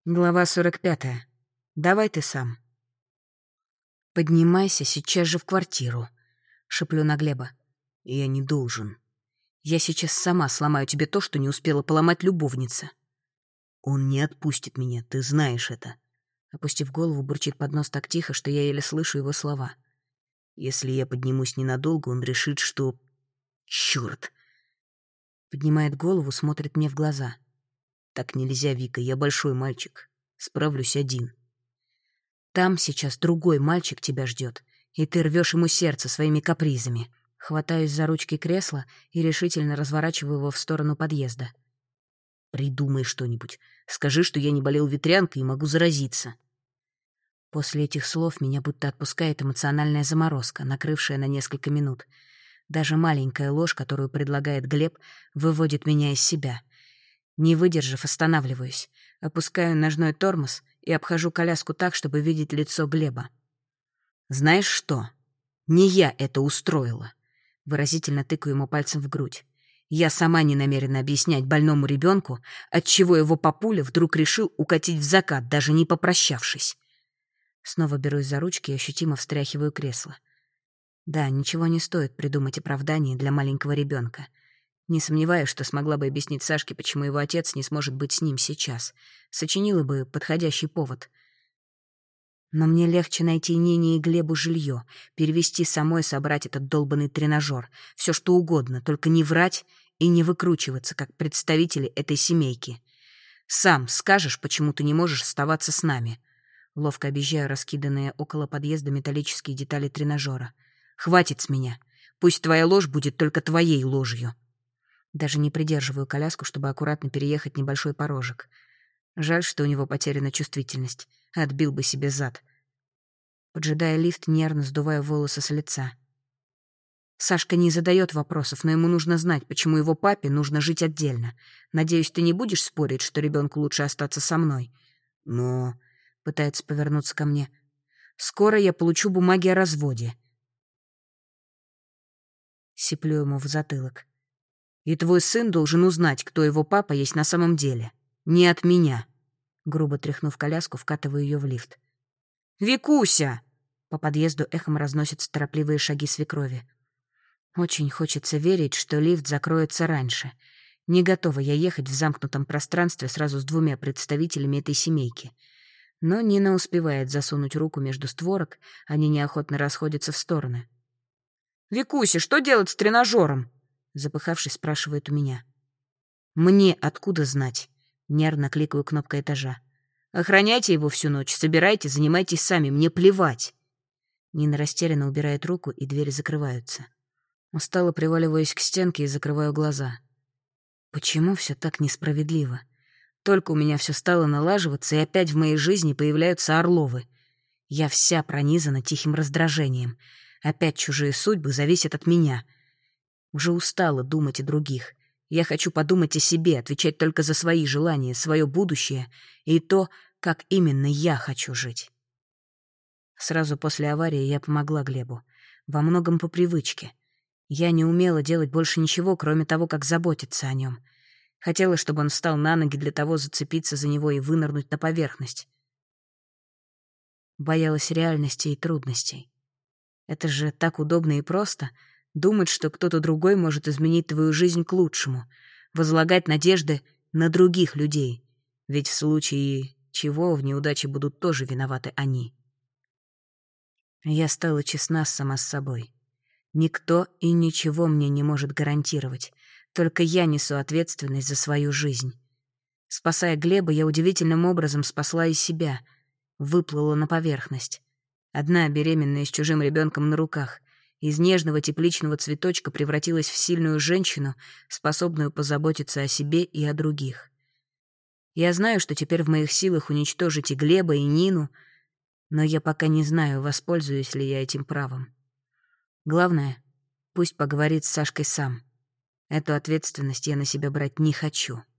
Глава 45. Давай ты сам. «Поднимайся сейчас же в квартиру», — шеплю на Глеба. «Я не должен. Я сейчас сама сломаю тебе то, что не успела поломать любовница». «Он не отпустит меня, ты знаешь это». Опустив голову, бурчит под нос так тихо, что я еле слышу его слова. «Если я поднимусь ненадолго, он решит, что... Чёрт!» Поднимает голову, смотрит мне в глаза. «Так нельзя, Вика, я большой мальчик. Справлюсь один». «Там сейчас другой мальчик тебя ждет, и ты рвешь ему сердце своими капризами». Хватаюсь за ручки кресла и решительно разворачиваю его в сторону подъезда. «Придумай что-нибудь. Скажи, что я не болел ветрянкой и могу заразиться». После этих слов меня будто отпускает эмоциональная заморозка, накрывшая на несколько минут. Даже маленькая ложь, которую предлагает Глеб, выводит меня из себя. Не выдержав, останавливаюсь, опускаю ножной тормоз и обхожу коляску так, чтобы видеть лицо Глеба. «Знаешь что? Не я это устроила!» Выразительно тыкаю ему пальцем в грудь. «Я сама не намерена объяснять больному ребенку, отчего его папуля вдруг решил укатить в закат, даже не попрощавшись». Снова берусь за ручки и ощутимо встряхиваю кресло. Да, ничего не стоит придумать оправдание для маленького ребенка. Не сомневаюсь, что смогла бы объяснить Сашке, почему его отец не сможет быть с ним сейчас. Сочинила бы подходящий повод. Но мне легче найти Нине и Глебу жилье, перевести самой, собрать этот долбанный тренажер. Все что угодно, только не врать и не выкручиваться, как представители этой семейки. Сам скажешь, почему ты не можешь оставаться с нами. Ловко объезжаю раскиданные около подъезда металлические детали тренажера. Хватит с меня. Пусть твоя ложь будет только твоей ложью. Даже не придерживаю коляску, чтобы аккуратно переехать небольшой порожек. Жаль, что у него потеряна чувствительность. Отбил бы себе зад. Поджидая лифт, нервно сдуваю волосы с лица. Сашка не задает вопросов, но ему нужно знать, почему его папе нужно жить отдельно. Надеюсь, ты не будешь спорить, что ребенку лучше остаться со мной. Но... Пытается повернуться ко мне. Скоро я получу бумаги о разводе. Сиплю ему в затылок. И твой сын должен узнать, кто его папа есть на самом деле. Не от меня. Грубо тряхнув коляску, вкатываю ее в лифт. «Викуся!» По подъезду эхом разносятся торопливые шаги свекрови. Очень хочется верить, что лифт закроется раньше. Не готова я ехать в замкнутом пространстве сразу с двумя представителями этой семейки. Но Нина успевает засунуть руку между створок, они неохотно расходятся в стороны. «Викуся, что делать с тренажером?» Запыхавшись, спрашивает у меня. «Мне откуда знать?» Нервно кликаю кнопкой этажа. «Охраняйте его всю ночь, собирайте, занимайтесь сами, мне плевать». Нина растерянно убирает руку, и двери закрываются. Устало приваливаюсь к стенке и закрываю глаза. Почему все так несправедливо? Только у меня все стало налаживаться, и опять в моей жизни появляются Орловы. Я вся пронизана тихим раздражением. Опять чужие судьбы зависят от меня. Уже устала думать о других. Я хочу подумать о себе, отвечать только за свои желания, свое будущее и то, как именно я хочу жить. Сразу после аварии я помогла Глебу. Во многом по привычке. Я не умела делать больше ничего, кроме того, как заботиться о нем. Хотела, чтобы он встал на ноги, для того зацепиться за него и вынырнуть на поверхность. Боялась реальности и трудностей. Это же так удобно и просто — думать, что кто-то другой может изменить твою жизнь к лучшему, возлагать надежды на других людей, ведь в случае чего в неудаче будут тоже виноваты они. Я стала честна сама с собой. Никто и ничего мне не может гарантировать, только я несу ответственность за свою жизнь. Спасая Глеба, я удивительным образом спасла и себя, выплыла на поверхность. Одна беременная с чужим ребенком на руках, из нежного тепличного цветочка превратилась в сильную женщину, способную позаботиться о себе и о других. Я знаю, что теперь в моих силах уничтожить и Глеба, и Нину, но я пока не знаю, воспользуюсь ли я этим правом. Главное, пусть поговорит с Сашкой сам. Эту ответственность я на себя брать не хочу.